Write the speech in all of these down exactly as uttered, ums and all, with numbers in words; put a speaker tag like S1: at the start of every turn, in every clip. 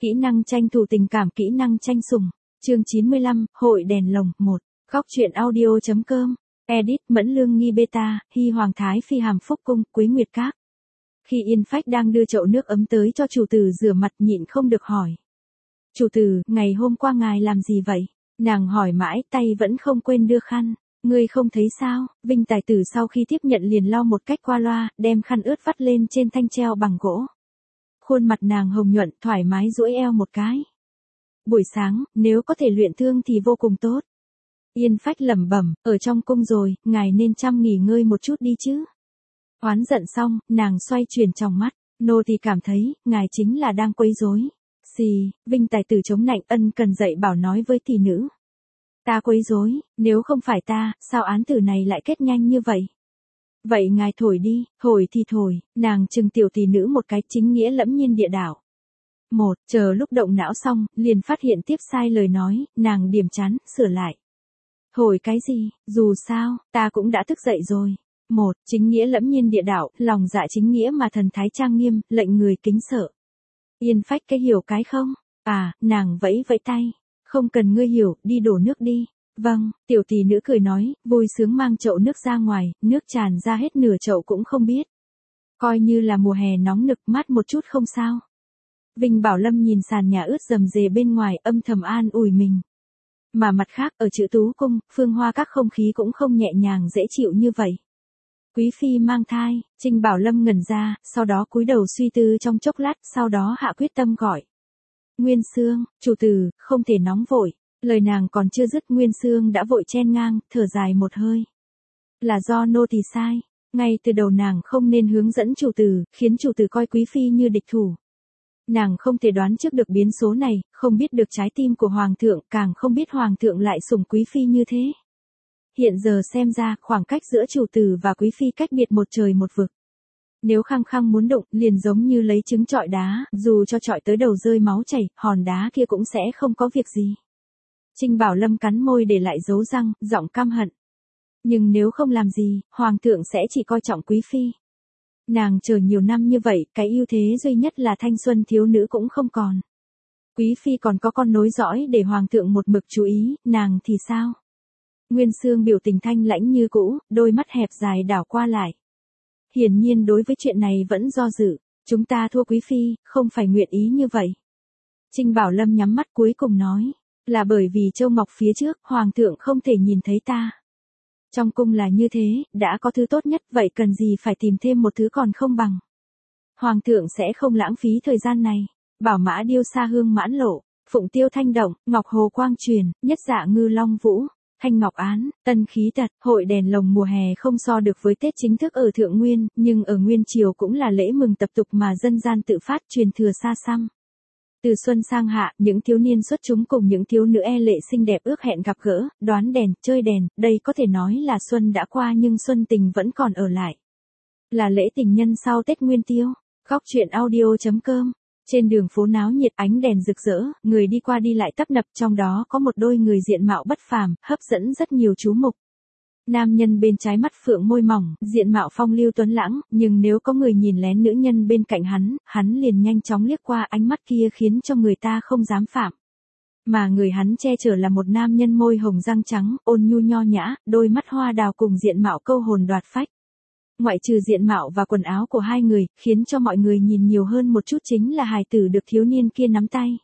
S1: Kỹ năng tranh thủ tình cảm, kỹ năng tranh sủng. Chương chín mươi lăm, Hội đèn lồng, một. Góc truyện audio chấm com. Edit, Mẫn Lương Nghi Beta, Hy Hoàng Thái Phi Hàm Phúc Cung, Quý Nguyệt Các. Khi Yên Phách đang đưa chậu nước ấm tới cho chủ tử rửa mặt, nhịn không được hỏi. Chủ tử, ngày hôm qua ngài làm gì vậy? Nàng hỏi mãi, tay vẫn không quên đưa khăn. Ngươi không thấy sao? Vinh tài tử sau khi tiếp nhận liền lau một cách qua loa, đem khăn ướt vắt lên trên thanh treo bằng gỗ. Khuôn mặt nàng hồng nhuận, thoải mái duỗi eo một cái. Buổi sáng, nếu có thể luyện thương thì vô cùng tốt. Yên Phách lẩm bẩm, ở trong cung rồi, ngài nên chăm nghỉ ngơi một chút đi chứ. Oán giận xong, nàng xoay chuyển trong mắt, nô thì cảm thấy, ngài chính là đang quấy rối. Xì, Vinh tài tử chống nạnh, ân cần dạy bảo nói với tỷ nữ. Ta quấy rối, nếu không phải ta, sao án tử này lại kết nhanh như vậy? Vậy ngài thổi đi, thổi thì thổi, nàng trừng tiểu tỷ nữ một cái, chính nghĩa lẫm nhiên địa đạo. Một, chờ lúc động não xong, liền phát hiện tiếp sai lời nói, nàng điểm chán, sửa lại. Thổi cái gì, dù sao, ta cũng đã thức dậy rồi. Một, chính nghĩa lẫm nhiên địa đạo, lòng dạ chính nghĩa mà thần thái trang nghiêm, lệnh người kính sợ. Yên Phách cái hiểu cái không? À, nàng vẫy vẫy tay. Không cần ngươi hiểu, đi đổ nước đi. Vâng, tiểu tỷ nữ cười nói, vui sướng mang chậu nước ra ngoài, nước tràn ra hết nửa chậu cũng không biết. Coi như là mùa hè nóng nực, mát một chút không sao. Vinh Bảo Lâm nhìn sàn nhà ướt rầm rề bên ngoài, âm thầm an ủi mình. Mà mặt khác, ở Chữ Tú Cung, Phương Hoa các không khí cũng không nhẹ nhàng dễ chịu như vậy. Quý phi mang thai, Trinh Bảo Lâm ngẩn ra, sau đó cúi đầu suy tư trong chốc lát, sau đó hạ quyết tâm gọi. Nguyên Xương, chủ tử, không thể nóng vội. Lời nàng còn chưa dứt, Nguyên Xương đã vội chen ngang, thở dài một hơi. Là do nô tỳ sai, ngay từ đầu nàng không nên hướng dẫn chủ tử, khiến chủ tử coi quý phi như địch thủ. Nàng không thể đoán trước được biến số này, không biết được trái tim của hoàng thượng, càng không biết hoàng thượng lại sủng quý phi như thế. Hiện giờ xem ra, khoảng cách giữa chủ tử và quý phi cách biệt một trời một vực. Nếu khăng khăng muốn đụng, liền giống như lấy trứng chọi đá, dù cho chọi tới đầu rơi máu chảy, hòn đá kia cũng sẽ không có việc gì. Trinh Bảo Lâm cắn môi để lại dấu răng, giọng căm hận. Nhưng nếu không làm gì, hoàng thượng sẽ chỉ coi trọng quý phi. Nàng chờ nhiều năm như vậy, cái ưu thế duy nhất là thanh xuân thiếu nữ cũng không còn. Quý phi còn có con nối dõi để hoàng thượng một mực chú ý, nàng thì sao? Nguyên Xương biểu tình thanh lãnh như cũ, đôi mắt hẹp dài đảo qua lại. Hiển nhiên đối với chuyện này vẫn do dự, chúng ta thua quý phi, không phải nguyện ý như vậy. Trinh Bảo Lâm nhắm mắt cuối cùng nói, là bởi vì Châu Ngọc phía trước, hoàng thượng không thể nhìn thấy ta. Trong cung là như thế, đã có thứ tốt nhất, vậy cần gì phải tìm thêm một thứ còn không bằng. Hoàng thượng sẽ không lãng phí thời gian này. Bảo Mã Điêu Sa Hương Mãn Lộ, Phụng Tiêu Thanh Động, Ngọc Hồ Quang Truyền, Nhất Dạ Ngư Long Vũ, Thanh Ngọc Án, Tân Khí Tật, hội đèn lồng mùa hè không so được với Tết chính thức ở Thượng Nguyên, nhưng ở Nguyên Triều cũng là lễ mừng tập tục mà dân gian tự phát truyền thừa xa xăm. Từ xuân sang hạ, những thiếu niên xuất chúng cùng những thiếu nữ e lệ xinh đẹp ước hẹn gặp gỡ, đoán đèn, chơi đèn, đây có thể nói là xuân đã qua nhưng xuân tình vẫn còn ở lại. Là lễ tình nhân sau Tết Nguyên Tiêu. Góc truyện audio chấm com. Trên đường phố náo nhiệt, ánh đèn rực rỡ, người đi qua đi lại tấp nập, trong đó có một đôi người diện mạo bất phàm, hấp dẫn rất nhiều chú mục. Nam nhân bên trái mắt phượng môi mỏng, diện mạo phong lưu tuấn lãng, nhưng nếu có người nhìn lén nữ nhân bên cạnh hắn, hắn liền nhanh chóng liếc qua, ánh mắt kia khiến cho người ta không dám phạm. Mà người hắn che chở là một nam nhân môi hồng răng trắng, ôn nhu nho nhã, đôi mắt hoa đào cùng diện mạo câu hồn đoạt phách. Ngoại trừ diện mạo và quần áo của hai người, khiến cho mọi người nhìn nhiều hơn một chút chính là hài tử được thiếu niên kia nắm tay.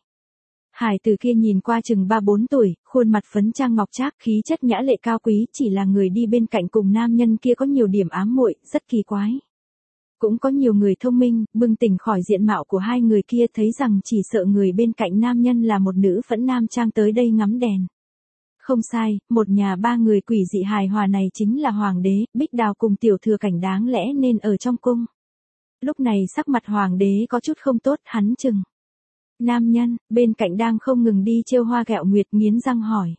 S1: Hài tử kia nhìn qua chừng ba bốn tuổi, khuôn mặt phấn trang ngọc trác, khí chất nhã lệ cao quý, chỉ là người đi bên cạnh cùng nam nhân kia có nhiều điểm ám muội, rất kỳ quái. Cũng có nhiều người thông minh, bừng tỉnh khỏi diện mạo của hai người kia, thấy rằng chỉ sợ người bên cạnh nam nhân là một nữ phẫn nam trang tới đây ngắm đèn. Không sai, một nhà ba người quỷ dị hài hòa này chính là hoàng đế, Bích Đào cùng tiểu thừa cảnh đáng lẽ nên ở trong cung. Lúc này sắc mặt hoàng đế có chút không tốt, hắn chừng. Nam nhân, bên cạnh đang không ngừng đi trêu hoa ghẹo nguyệt, nghiến răng hỏi.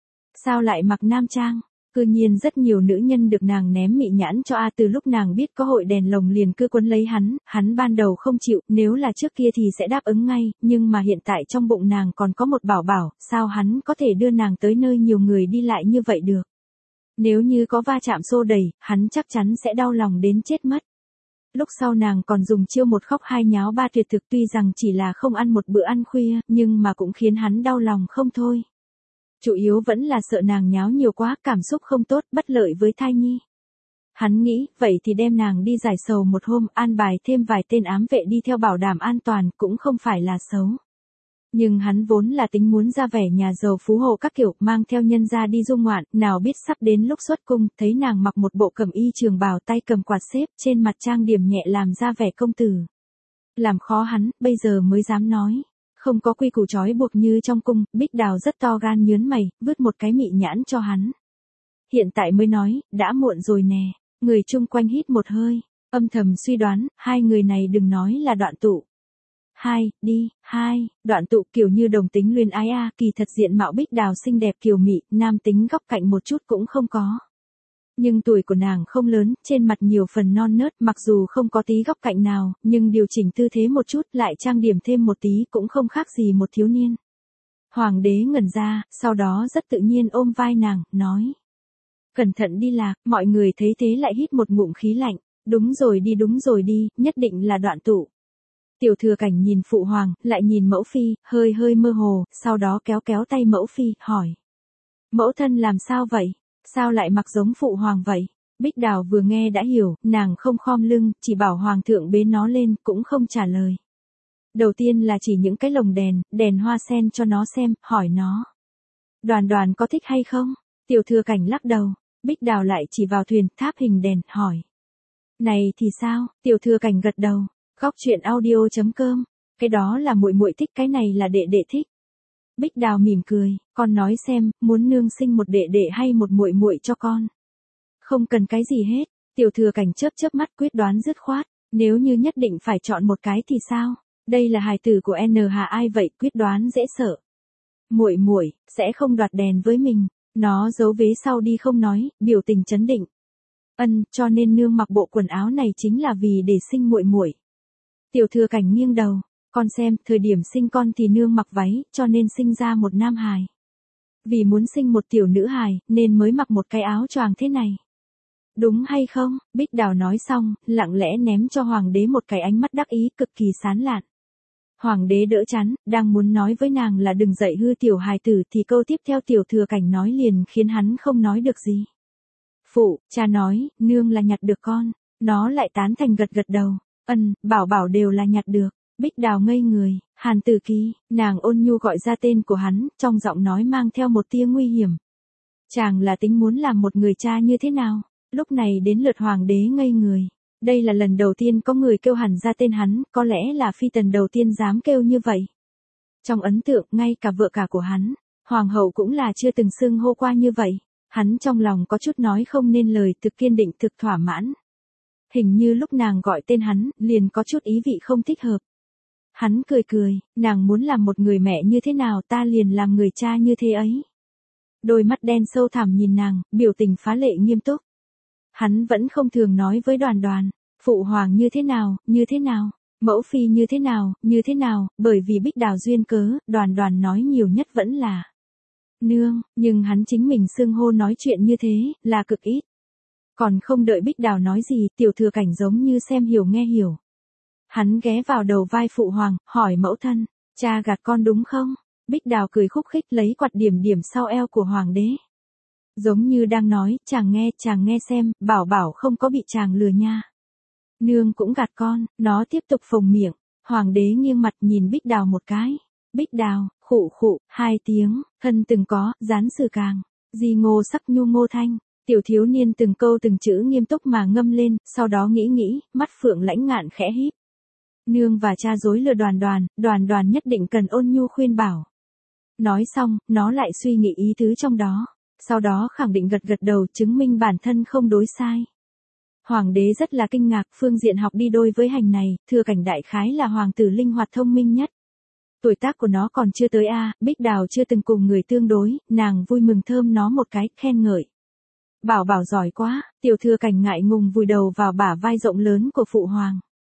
S1: Sao lại mặc nam trang? Cư nhiên rất nhiều nữ nhân được nàng ném mị nhãn cho a từ lúc nàng biết có hội đèn lồng liền cứ quấn lấy hắn, hắn ban đầu không chịu, nếu là trước kia thì sẽ đáp ứng ngay, nhưng mà hiện tại trong bụng nàng còn có một bảo bảo, sao hắn có thể đưa nàng tới nơi nhiều người đi lại như vậy được. Nếu như có va chạm xô đẩy, hắn chắc chắn sẽ đau lòng đến chết mất. Lúc sau nàng còn dùng chiêu một khóc hai nháo ba tuyệt thực, tuy rằng chỉ là không ăn một bữa ăn khuya, nhưng mà cũng khiến hắn đau lòng không thôi. Chủ yếu vẫn là sợ nàng nháo nhiều quá, cảm xúc không tốt, bất lợi với thai nhi. Hắn nghĩ, vậy thì đem nàng đi giải sầu một hôm, an bài thêm vài tên ám vệ đi theo bảo đảm an toàn, cũng không phải là xấu. Nhưng hắn vốn là tính muốn ra vẻ nhà giàu phú hộ các kiểu, mang theo nhân gia đi du ngoạn, nào biết sắp đến lúc xuất cung, thấy nàng mặc một bộ cẩm y trường bào, tay cầm quạt xếp, trên mặt trang điểm nhẹ làm ra vẻ công tử. Làm khó hắn, bây giờ mới dám nói. Không có quy củ trói buộc như trong cung, Bích Đào rất to gan nhớn mày, vứt một cái mị nhãn cho hắn. Hiện tại mới nói, đã muộn rồi nè. Người chung quanh hít một hơi, âm thầm suy đoán, hai người này đừng nói là đoạn tụ. Hai, đi, hai, đoạn tụ kiểu như đồng tính luyến ái a, kỳ thật diện mạo Bích Đào xinh đẹp kiều mị, nam tính góc cạnh một chút cũng không có. Nhưng tuổi của nàng không lớn, trên mặt nhiều phần non nớt, mặc dù không có tí góc cạnh nào, nhưng điều chỉnh tư thế một chút, lại trang điểm thêm một tí cũng không khác gì một thiếu niên. Hoàng đế ngẩn ra, sau đó rất tự nhiên ôm vai nàng, nói. Cẩn thận đi lạc, mọi người thấy thế lại hít một ngụm khí lạnh. Đúng rồi đi đúng rồi đi, nhất định là đoạn tụ. Tiểu thừa cảnh nhìn phụ hoàng, lại nhìn mẫu phi, hơi hơi mơ hồ, sau đó kéo kéo tay mẫu phi, hỏi. Mẫu thân làm sao vậy? Sao lại mặc giống phụ hoàng vậy? Bích Đào vừa nghe đã hiểu, nàng không khom lưng, chỉ bảo hoàng thượng bế nó lên, cũng không trả lời. Đầu tiên là chỉ những cái lồng đèn, đèn hoa sen cho nó xem, hỏi nó. Đoàn đoàn có thích hay không? Tiểu thừa cảnh lắc đầu. Bích Đào lại chỉ vào thuyền, tháp hình đèn, hỏi. Này thì sao? Tiểu thừa cảnh gật đầu. Góc chuyện audio chấm com. Cái đó là muội muội thích, cái này là đệ đệ thích. Bích Đào mỉm cười, con nói xem, muốn nương sinh một đệ đệ hay một muội muội cho con? Không cần cái gì hết. Tiểu thừa cảnh chớp chớp mắt quyết đoán dứt khoát. Nếu như nhất định phải chọn một cái thì sao? Đây là hài tử của N Hà ai vậy, quyết đoán dễ sợ. Muội muội sẽ không đoạt đèn với mình. Nó giấu vế sau đi không nói, biểu tình chấn định. Ân, cho nên nương mặc bộ quần áo này chính là vì để sinh muội muội. Tiểu thừa cảnh nghiêng đầu, con xem, thời điểm sinh con thì nương mặc váy, cho nên sinh ra một nam hài. Vì muốn sinh một tiểu nữ hài, nên mới mặc một cái áo choàng thế này. Đúng hay không? Bích Đào nói xong, lặng lẽ ném cho hoàng đế một cái ánh mắt đắc ý cực kỳ sán lạn. Hoàng đế đỡ chắn, đang muốn nói với nàng là đừng dạy hư tiểu hài tử thì câu tiếp theo tiểu thừa cảnh nói liền khiến hắn không nói được gì. Phụ, cha nói, nương là nhặt được con, nó lại tán thành gật gật đầu, ân, bảo bảo đều là nhặt được. Bích Đào ngây người, Hàn Tử Kỳ, nàng ôn nhu gọi ra tên của hắn, trong giọng nói mang theo một tia nguy hiểm. Chàng là tính muốn làm một người cha như thế nào? Lúc này đến lượt hoàng đế ngây người. Đây là lần đầu tiên có người kêu hẳn ra tên hắn, có lẽ là phi tần đầu tiên dám kêu như vậy. Trong ấn tượng, ngay cả vợ cả của hắn, hoàng hậu cũng là chưa từng xưng hô qua như vậy. Hắn trong lòng có chút nói không nên lời, thực kiên định, thực thỏa mãn. Hình như lúc nàng gọi tên hắn, liền có chút ý vị không thích hợp. Hắn cười cười, nàng muốn làm một người mẹ như thế nào ta liền làm người cha như thế ấy. Đôi mắt đen sâu thẳm nhìn nàng, biểu tình phá lệ nghiêm túc. Hắn vẫn không thường nói với Đoàn Đoàn, phụ hoàng như thế nào, như thế nào, mẫu phi như thế nào, như thế nào, bởi vì Bích Đào duyên cớ, Đoàn Đoàn nói nhiều nhất vẫn là nương, nhưng hắn chính mình xưng hô nói chuyện như thế, là cực ít. Còn không đợi Bích Đào nói gì, tiểu thừa cảnh giống như xem hiểu nghe hiểu. Hắn ghé vào đầu vai phụ hoàng, hỏi mẫu thân, cha gạt con đúng không? Bích Đào cười khúc khích lấy quạt điểm điểm sau eo của hoàng đế. Giống như đang nói, chàng nghe, chàng nghe xem, bảo bảo không có bị chàng lừa nha. Nương cũng gạt con, nó tiếp tục phồng miệng, hoàng đế nghiêng mặt nhìn Bích Đào một cái. Bích Đào, khụ khụ, hai tiếng, thân từng có, dán sử càng, di ngô sắc nhu ngô thanh, tiểu thiếu niên từng câu từng chữ nghiêm túc mà ngâm lên, sau đó nghĩ nghĩ, mắt phượng lãnh ngạn khẽ híp. Nương và cha dối lừa Đoàn Đoàn, Đoàn Đoàn nhất định cần ôn nhu khuyên bảo. Nói xong, nó lại suy nghĩ ý tứ trong đó, sau đó khẳng định gật gật đầu chứng minh bản thân không đối sai. Hoàng đế rất là kinh ngạc, phương diện học đi đôi với hành này, thừa cảnh đại khái là hoàng tử linh hoạt thông minh nhất. Tuổi tác của nó còn chưa tới a, Bích Đào chưa từng cùng người tương đối, nàng vui mừng thơm nó một cái, khen ngợi. Bảo bảo giỏi quá, tiểu thừa cảnh ngại ngùng vùi đầu vào bả vai rộng lớn của phụ hoàng.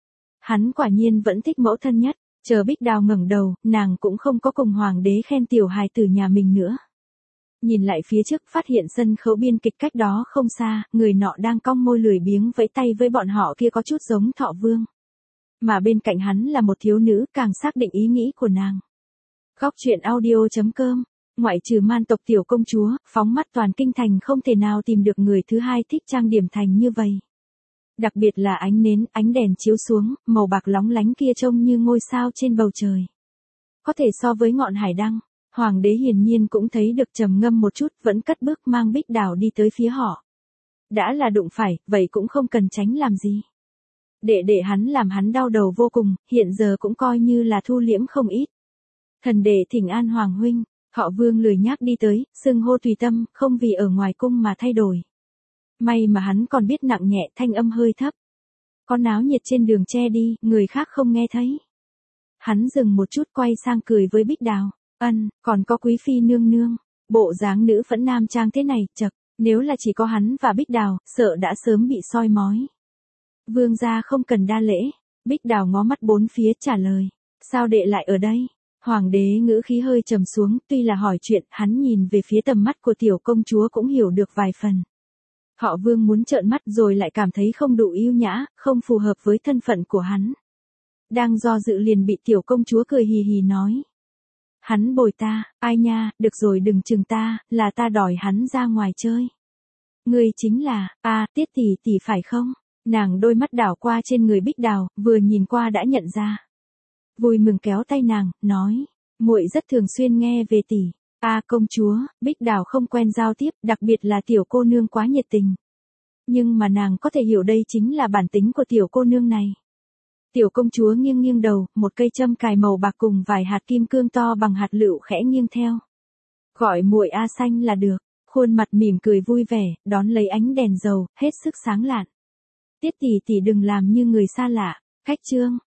S1: Hắn quả nhiên vẫn thích mẫu thân nhất, chờ Bích Đào ngẩng đầu, nàng cũng không có cùng hoàng đế khen tiểu hài tử nhà mình nữa. Nhìn lại phía trước phát hiện sân khấu biên kịch cách đó không xa, người nọ đang cong môi lười biếng vẫy tay với bọn họ kia có chút giống Thọ Vương. Mà bên cạnh hắn là một thiếu nữ càng xác định ý nghĩ của nàng. Góc truyện audio.com, ngoại trừ man tộc tiểu công chúa, phóng mắt toàn kinh thành không thể nào tìm được người thứ hai thích trang điểm thành như vậy. Đặc biệt là ánh nến, ánh đèn chiếu xuống, màu bạc lóng lánh kia trông như ngôi sao trên bầu trời. Có thể so với ngọn hải đăng. Hoàng đế hiển nhiên cũng thấy được trầm ngâm một chút, vẫn cất bước mang Bích Đào đi tới phía họ. Đã là đụng phải, vậy cũng không cần tránh làm gì. Để để hắn làm hắn đau đầu vô cùng, hiện giờ cũng coi như là thu liễm không ít. Thần đệ thỉnh an Hoàng huynh, Họ Vương lười nhác đi tới, xưng hô tùy tâm, không vì ở ngoài cung mà thay đổi. May mà hắn còn biết nặng nhẹ, thanh âm hơi thấp. Có náo nhiệt trên đường che đi, người khác không nghe thấy. Hắn dừng một chút quay sang cười với Bích Đào. Ân, còn có quý phi nương nương. Bộ dáng nữ phẫn nam trang thế này, chật, nếu là chỉ có hắn và Bích Đào, sợ đã sớm bị soi mói. Vương gia không cần đa lễ. Bích Đào ngó mắt bốn phía trả lời. Sao đệ lại ở đây? Hoàng đế ngữ khí hơi trầm xuống, tuy là hỏi chuyện, hắn nhìn về phía tầm mắt của tiểu công chúa cũng hiểu được vài phần. Họ Vương muốn trợn mắt rồi lại cảm thấy không đủ yêu nhã, không phù hợp với thân phận của hắn. Đang do dự liền bị tiểu công chúa cười hì hì nói. Hắn bồi ta, ai nha, được rồi đừng chừng ta, là ta đòi hắn ra ngoài chơi. Ngươi chính là, a Tiết tỷ tỷ phải không? Nàng đôi mắt đảo qua trên người Bích Đào, vừa nhìn qua đã nhận ra. Vui mừng kéo tay nàng, nói, muội rất thường xuyên nghe về tỷ. A công chúa, Bích Đào không quen giao tiếp, đặc biệt là tiểu cô nương quá nhiệt tình. Nhưng mà nàng có thể hiểu đây chính là bản tính của tiểu cô nương này. Tiểu công chúa nghiêng nghiêng đầu, một cây châm cài màu bạc cùng vài hạt kim cương to bằng hạt lựu khẽ nghiêng theo. Gọi muội A xanh là được, khuôn mặt mỉm cười vui vẻ, đón lấy ánh đèn dầu, hết sức sáng lạn. Tiết tỷ tỷ đừng làm như người xa lạ, khách trương,